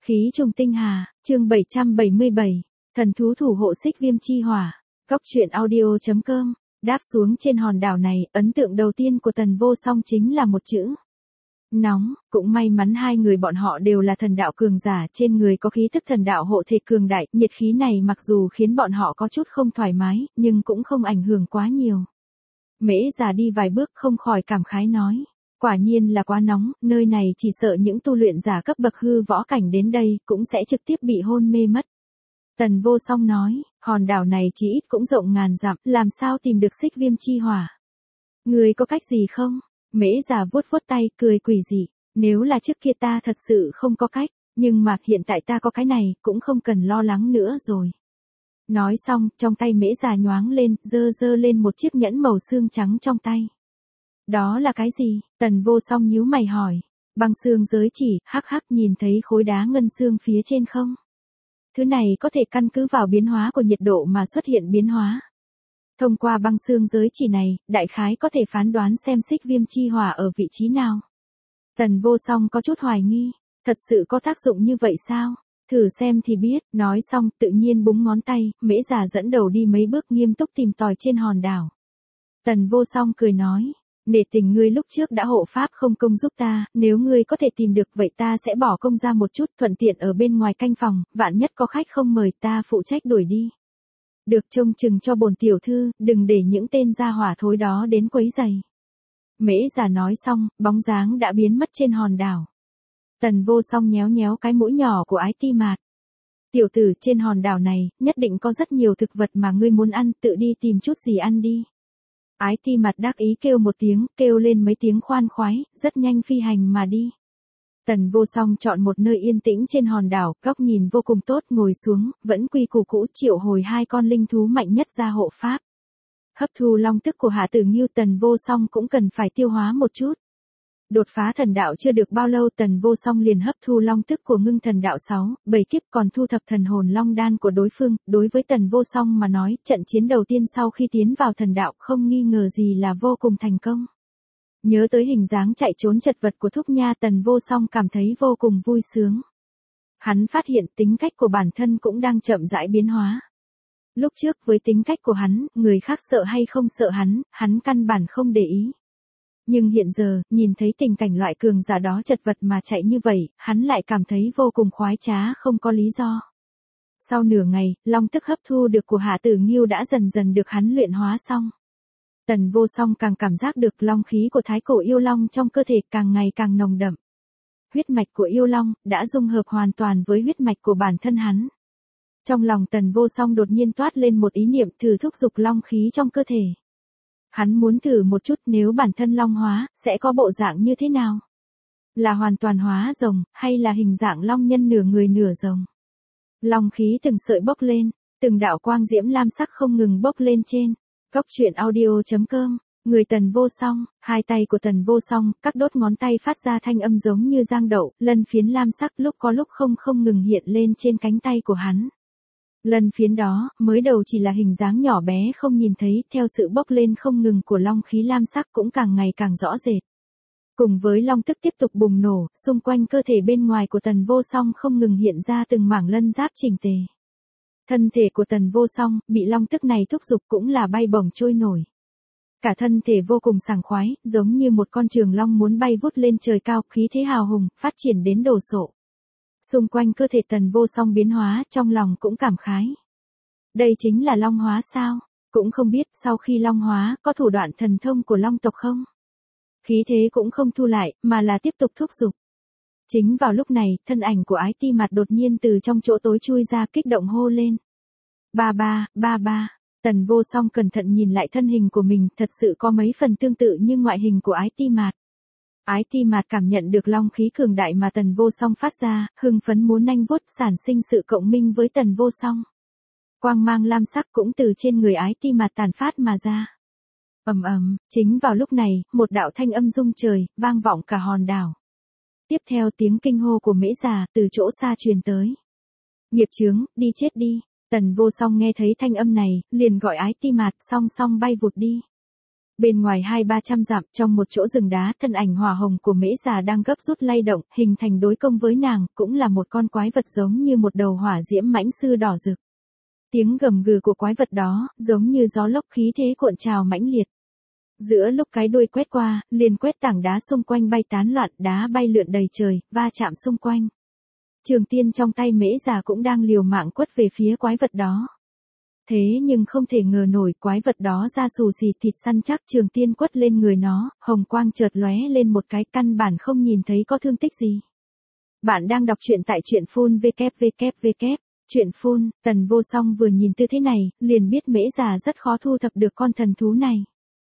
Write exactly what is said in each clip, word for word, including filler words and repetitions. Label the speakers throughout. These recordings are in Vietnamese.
Speaker 1: Khí trùng tinh hà, chương bảy trăm bảy mươi bảy, thần thú thủ hộ xích viêm chi hỏa. Cóc truyện audio chấm com. Đáp xuống trên hòn đảo này, ấn tượng đầu tiên của Tần Vô Song chính là một chữ. Nóng. Cũng may mắn hai người bọn họ đều là thần đạo cường giả, trên người có khí thức thần đạo hộ thể cường đại, nhiệt khí này mặc dù khiến bọn họ có chút không thoải mái, nhưng cũng không ảnh hưởng quá nhiều. Mễ già đi vài bước không khỏi cảm khái nói. Quả nhiên là quá nóng, nơi này chỉ sợ những tu luyện giả cấp bậc hư võ cảnh đến đây cũng sẽ trực tiếp bị hôn mê mất. Tần Vô Song nói, hòn đảo này chỉ ít cũng rộng ngàn dặm, làm sao tìm được xích viêm chi hỏa? Người có cách gì không? Mễ già vuốt vuốt tay, cười quỷ dị. Nếu là trước kia ta thật sự không có cách, nhưng mà hiện tại ta có cái này, cũng không cần lo lắng nữa rồi. Nói xong, trong tay mễ già nhoáng lên, dơ dơ lên một chiếc nhẫn màu xương trắng trong tay. Đó là cái gì? Tần Vô Song nhíu mày hỏi. Băng xương giới chỉ, hắc hắc, nhìn thấy khối đá ngân xương phía trên không? Thứ này có thể căn cứ vào biến hóa của nhiệt độ mà xuất hiện biến hóa. Thông qua băng xương giới chỉ này, đại khái có thể phán đoán xem xích viêm chi hỏa ở vị trí nào. Tần Vô Song có chút hoài nghi, thật sự có tác dụng như vậy sao? Thử xem thì biết. Nói xong, tự nhiên búng ngón tay, mễ già dẫn đầu đi mấy bước nghiêm túc tìm tòi trên hòn đảo. Tần Vô Song cười nói. Nể tình ngươi lúc trước đã hộ pháp không công giúp ta, nếu ngươi có thể tìm được vậy ta sẽ bỏ công ra một chút, thuận tiện ở bên ngoài canh phòng, vạn nhất có khách không mời ta phụ trách đuổi đi. Được, trông chừng cho bổn tiểu thư, đừng để những tên gia hỏa thối đó đến quấy rầy. Mễ già nói xong, bóng dáng đã biến mất trên hòn đảo. Tần Vô Song nhéo nhéo cái mũi nhỏ của Ái Ti Mạt. Tiểu tử, trên hòn đảo này, nhất định có rất nhiều thực vật mà ngươi muốn ăn, tự đi tìm chút gì ăn đi. Ái Ti Mạt đắc ý kêu một tiếng, kêu lên mấy tiếng khoan khoái, rất nhanh phi hành mà đi. Tần Vô Song chọn một nơi yên tĩnh trên hòn đảo, góc nhìn vô cùng tốt, ngồi xuống, vẫn quy củ cũ triệu hồi hai con linh thú mạnh nhất ra hộ pháp. Hấp thu long tức của Hạ Tử Nghiêu, Tần Vô Song cũng cần phải tiêu hóa một chút. Đột phá thần đạo chưa được bao lâu, Tần Vô Song liền hấp thu long tức của ngưng thần đạo sáu, bảy kiếp, còn thu thập thần hồn long đan của đối phương. Đối với Tần Vô Song mà nói, trận chiến đầu tiên sau khi tiến vào thần đạo không nghi ngờ gì là vô cùng thành công. Nhớ tới hình dáng chạy trốn chật vật của Thúc Nha, Tần Vô Song cảm thấy vô cùng vui sướng. Hắn phát hiện tính cách của bản thân cũng đang chậm rãi biến hóa. Lúc trước với tính cách của hắn, người khác sợ hay không sợ hắn, hắn căn bản không để ý. Nhưng hiện giờ, nhìn thấy tình cảnh loại cường giả đó chật vật mà chạy như vậy, hắn lại cảm thấy vô cùng khoái trá, không có lý do. Sau nửa ngày, long tức hấp thu được của Hạ Tử Nghiêu đã dần dần được hắn luyện hóa xong. Tần Vô Song càng cảm giác được long khí của thái cổ yêu long trong cơ thể càng ngày càng nồng đậm. Huyết mạch của yêu long đã dung hợp hoàn toàn với huyết mạch của bản thân hắn. Trong lòng Tần Vô Song đột nhiên toát lên một ý niệm thử thúc giục long khí trong cơ thể. Hắn muốn thử một chút nếu bản thân long hóa, sẽ có bộ dạng như thế nào? Là hoàn toàn hóa rồng, hay là hình dạng long nhân nửa người nửa rồng? Long khí từng sợi bốc lên, từng đạo quang diễm lam sắc không ngừng bốc lên trên. Cóc truyện audio chấm com. Người Tần Vô Song, hai tay của Tần Vô Song, các đốt ngón tay phát ra thanh âm giống như giang đậu, lân phiến lam sắc lúc có lúc không không ngừng hiện lên trên cánh tay của hắn. Lân phiến đó, mới đầu chỉ là hình dáng nhỏ bé không nhìn thấy, theo sự bốc lên không ngừng của long khí lam sắc cũng càng ngày càng rõ rệt. Cùng với long tức tiếp tục bùng nổ, xung quanh cơ thể bên ngoài của Tần Vô Song không ngừng hiện ra từng mảng lân giáp chỉnh tề. Thân thể của Tần Vô Song, bị long tức này thúc giục cũng là bay bổng trôi nổi. Cả thân thể vô cùng sảng khoái, giống như một con trường long muốn bay vút lên trời cao, khí thế hào hùng, phát triển đến đồ sộ. Xung quanh cơ thể Tần Vô Song biến hóa, trong lòng cũng cảm khái. Đây chính là long hóa sao? Cũng không biết sau khi long hóa, có thủ đoạn thần thông của long tộc không? Khí thế cũng không thu lại, mà là tiếp tục thúc giục. Chính vào lúc này, thân ảnh của Ái Ti Mạt đột nhiên từ trong chỗ tối chui ra, kích động hô lên. Ba ba, ba ba. Tần Vô Song cẩn thận nhìn lại thân hình của mình, thật sự có mấy phần tương tự như ngoại hình của Ái Ti Mạt. Ái Ti Mạt cảm nhận được long khí cường đại mà Tần Vô Song phát ra, hưng phấn muốn nanh vuốt, sản sinh sự cộng minh với Tần Vô Song. Quang mang lam sắc cũng từ trên người Ái Ti Mạt tản phát mà ra. Ầm ầm, chính vào lúc này, một đạo thanh âm rung trời, vang vọng cả hòn đảo. Tiếp theo tiếng kinh hô của Mễ già từ chỗ xa truyền tới. Nghiệp chướng, đi chết đi. Tần Vô Song nghe thấy thanh âm này, liền gọi Ái Ti Mạt, song song bay vụt đi. Bên ngoài hai ba trăm dặm, trong một chỗ rừng đá, thân ảnh hỏa hồng của Mễ già đang gấp rút lay động, hình thành đối công với nàng, cũng là một con quái vật giống như một đầu hỏa diễm mãnh sư đỏ rực. Tiếng gầm gừ của quái vật đó, giống như gió lốc khí thế cuộn trào mãnh liệt. Giữa lúc cái đuôi quét qua, liền quét tảng đá xung quanh bay tán loạn, đá bay lượn đầy trời, va chạm xung quanh. Trường tiên trong tay Mễ già cũng đang liều mạng quất về phía quái vật đó. Thế nhưng không thể ngờ nổi, quái vật đó ra xù xì thịt săn chắc, trường tiên quất lên người nó, hồng quang chợt lóe lên một cái, căn bản không nhìn thấy có thương tích gì. Bạn đang đọc truyện tại truyện phun vê kép vê kép vê kép. Truyện phun, Tần Vô Song vừa nhìn tư thế này, liền biết Mễ già rất khó thu thập được con thần thú này.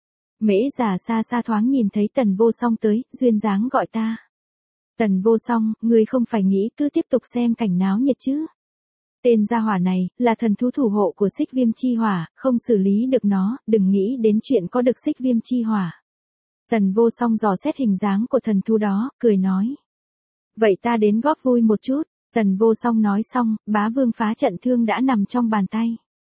Speaker 1: Mễ già xa xa thoáng nhìn thấy Tần Vô Song tới, duyên dáng gọi ta. Tần Vô Song, ngươi không phải nghĩ cứ tiếp tục xem cảnh náo nhiệt chứ? Tên gia hỏa này, là thần thú thủ hộ của Xích Viêm Chi Hỏa, không xử lý được nó, đừng nghĩ đến chuyện có được Xích Viêm Chi Hỏa. Tần Vô Song dò xét hình dáng của thần thú đó, cười nói. Vậy ta đến góp vui một chút. Tần Vô Song nói xong, bá vương phá trận thương đã nằm trong bàn tay.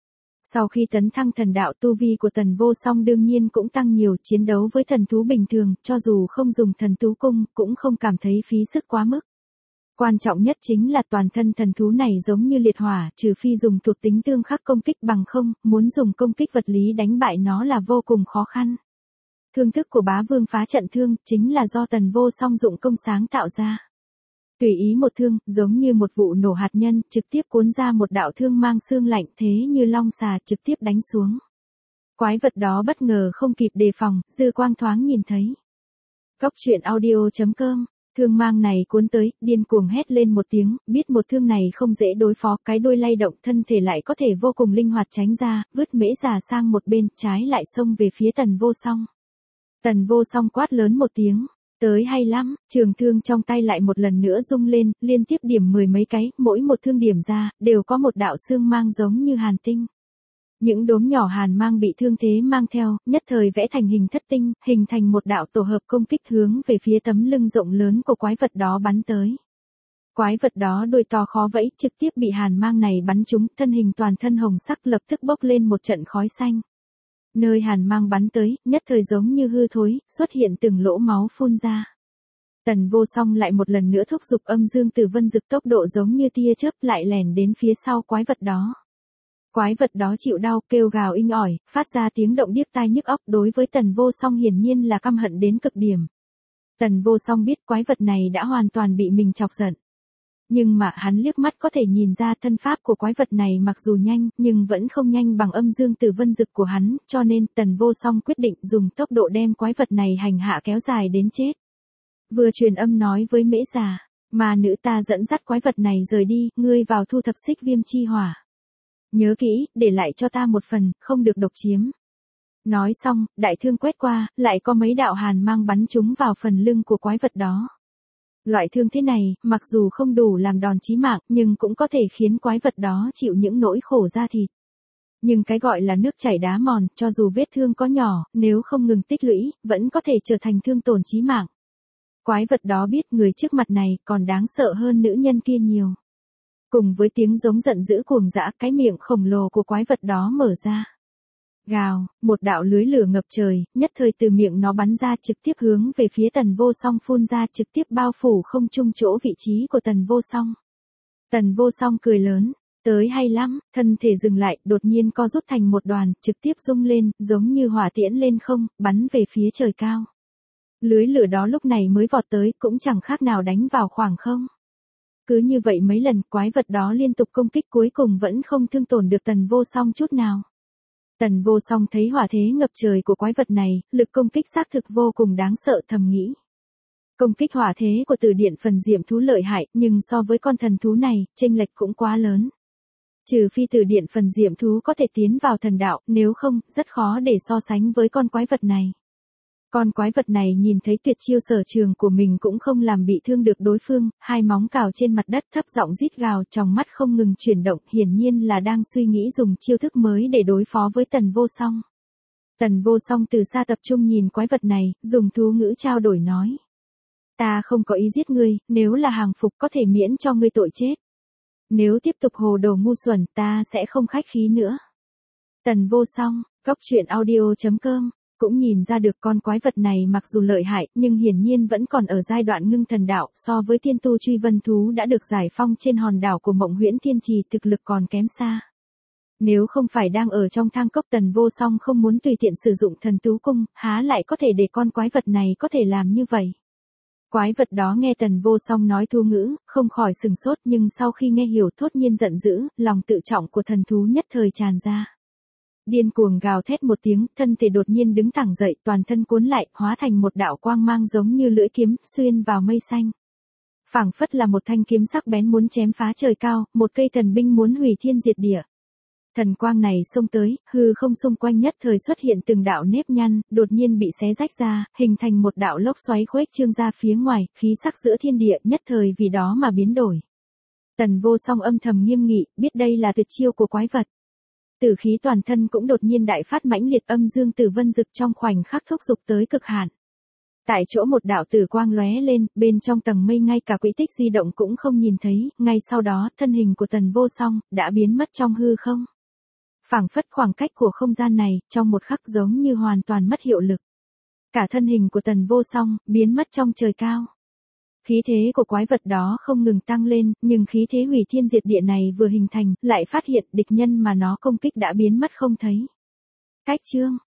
Speaker 1: Sau khi tấn thăng thần đạo, tu vi của Tần Vô Song đương nhiên cũng tăng nhiều, chiến đấu với thần thú bình thường, cho dù không dùng thần thú cung, cũng không cảm thấy phí sức quá mức. Quan trọng nhất chính là toàn thân thần thú này giống như liệt hỏa, trừ phi dùng thuộc tính tương khắc công kích, bằng không, muốn dùng công kích vật lý đánh bại nó là vô cùng khó khăn. Thương thức của bá vương phá trận thương, chính là do Tần Vô Song dụng công sáng tạo ra. Tùy ý một thương, giống như một vụ nổ hạt nhân, trực tiếp cuốn ra một đạo thương mang xương lạnh, thế như long xà trực tiếp đánh xuống. Quái vật đó bất ngờ không kịp đề phòng, dư quang thoáng nhìn thấy. Cốc truyện audio chấm com, thương mang này cuốn tới, điên cuồng hét lên một tiếng, biết một thương này không dễ đối phó, cái đuôi lay động, thân thể lại có thể vô cùng linh hoạt tránh ra, vứt Mễ già sang một bên, trái lại xông về phía Tần Vô Song. Tần Vô Song quát lớn một tiếng. Tới hay lắm, trường thương trong tay lại một lần nữa rung lên, liên tiếp điểm mười mấy cái, mỗi một thương điểm ra, đều có một đạo xương mang giống như hàn tinh. Những đốm nhỏ hàn mang bị thương thế mang theo, nhất thời vẽ thành hình thất tinh, hình thành một đạo tổ hợp công kích hướng về phía tấm lưng rộng lớn của quái vật đó bắn tới. Quái vật đó đuôi to khó vẫy, trực tiếp bị hàn mang này bắn trúng, thân hình toàn thân hồng sắc lập tức bốc lên một trận khói xanh. Nơi hàn mang bắn tới, nhất thời giống như hư thối, xuất hiện từng lỗ máu phun ra. Tần Vô Song lại một lần nữa thúc giục âm dương tử vân dực, tốc độ giống như tia chớp, lại lẻn đến phía sau quái vật đó. Quái vật đó chịu đau, kêu gào inh ỏi, phát ra tiếng động điếc tai nhức óc, đối với Tần Vô Song hiển nhiên là căm hận đến cực điểm. Tần Vô Song biết quái vật này đã hoàn toàn bị mình chọc giận. Nhưng mà hắn liếc mắt có thể nhìn ra thân pháp của quái vật này mặc dù nhanh, nhưng vẫn không nhanh bằng âm dương tử vân dực của hắn, cho nên Tần Vô Song quyết định dùng tốc độ đem quái vật này hành hạ kéo dài đến chết. Vừa truyền âm nói với Mễ già, mà nữ ta dẫn dắt quái vật này rời đi, ngươi vào thu thập Xích Viêm Chi Hỏa. Nhớ kỹ, để lại cho ta một phần, không được độc chiếm. Nói xong, đại thương quét qua, lại có mấy đạo hàn mang bắn trúng vào phần lưng của quái vật đó. Loại thương thế này, mặc dù không đủ làm đòn chí mạng, nhưng cũng có thể khiến quái vật đó chịu những nỗi khổ da thịt. Nhưng cái gọi là nước chảy đá mòn, cho dù vết thương có nhỏ, nếu không ngừng tích lũy, vẫn có thể trở thành thương tổn chí mạng. Quái vật đó biết người trước mặt này còn đáng sợ hơn nữ nhân kia nhiều. Cùng với tiếng giống giận dữ cuồng dã, cái miệng khổng lồ của quái vật đó mở ra. Gào, một đạo lưới lửa ngập trời, nhất thời từ miệng nó bắn ra, trực tiếp hướng về phía Tần Vô Song phun ra, trực tiếp bao phủ không trung chỗ vị trí của Tần Vô Song. Tần Vô Song cười lớn, tới hay lắm, thân thể dừng lại, đột nhiên co rút thành một đoàn, trực tiếp rung lên, giống như hỏa tiễn lên không, bắn về phía trời cao. Lưới lửa đó lúc này mới vọt tới, cũng chẳng khác nào đánh vào khoảng không. Cứ như vậy mấy lần, quái vật đó liên tục công kích, cuối cùng vẫn không thương tổn được Tần Vô Song chút nào. Tần Vô Song thấy hỏa thế ngập trời của quái vật này, lực công kích xác thực vô cùng đáng sợ, thầm nghĩ. Công kích hỏa thế của Tử Điện Phần Diệm thú lợi hại, nhưng so với con thần thú này, chênh lệch cũng quá lớn. Trừ phi Tử Điện Phần Diệm thú có thể tiến vào thần đạo, nếu không, rất khó để so sánh với con quái vật này. Con quái vật này nhìn thấy tuyệt chiêu sở trường của mình cũng không làm bị thương được đối phương, hai móng cào trên mặt đất, thấp giọng rít gào, trong mắt không ngừng chuyển động, hiển nhiên là đang suy nghĩ dùng chiêu thức mới để đối phó với Tần Vô Song. Tần Vô Song từ xa tập trung nhìn quái vật này, dùng thú ngữ trao đổi nói. Ta không có ý giết ngươi, nếu là hàng phục có thể miễn cho ngươi tội chết. Nếu tiếp tục hồ đồ ngu xuẩn, ta sẽ không khách khí nữa. Tần Vô Song, cốc truyện audio chấm com Cũng nhìn ra được con quái vật này mặc dù lợi hại, nhưng hiển nhiên vẫn còn ở giai đoạn ngưng thần đạo, so với tiên tu truy vân thú đã được giải phong trên hòn đảo của Mộng Huyễn Thiên Trì thực lực còn kém xa. Nếu không phải đang ở trong thang cốc, Tần Vô Song không muốn tùy tiện sử dụng thần tú cung, há lại có thể để con quái vật này có thể làm như vậy. Quái vật đó nghe Tần Vô Song nói thú ngữ, không khỏi sừng sốt, nhưng sau khi nghe hiểu thốt nhiên giận dữ, lòng tự trọng của thần thú nhất thời tràn ra. Điên cuồng gào thét một tiếng, thân thể đột nhiên đứng thẳng dậy, toàn thân cuốn lại, hóa thành một đạo quang mang giống như lưỡi kiếm, xuyên vào mây xanh. Phảng phất là một thanh kiếm sắc bén muốn chém phá trời cao, một cây thần binh muốn hủy thiên diệt địa. Thần quang này xông tới, hư không xung quanh nhất thời xuất hiện từng đạo nếp nhăn, đột nhiên bị xé rách ra, hình thành một đạo lốc xoáy khuếch trương ra phía ngoài, khí sắc giữa thiên địa nhất thời vì đó mà biến đổi. Tần Vô Song âm thầm nghiêm nghị, biết đây là tuyệt chiêu của quái vật. Tử khí toàn thân cũng đột nhiên đại phát mãnh liệt, âm dương tử vân dực trong khoảnh khắc thúc giục tới cực hạn. Tại chỗ một đạo tử quang lóe lên, bên trong tầng mây ngay cả quỹ tích di động cũng không nhìn thấy, ngay sau đó thân hình của Tần Vô Song đã biến mất trong hư không. Phảng phất khoảng cách của không gian này, trong một khắc giống như hoàn toàn mất hiệu lực. Cả thân hình của Tần Vô Song biến mất trong trời cao. Khí thế của quái vật đó không ngừng tăng lên, nhưng khí thế hủy thiên diệt địa này vừa hình thành, lại phát hiện địch nhân mà nó công kích đã biến mất không thấy. Cách chương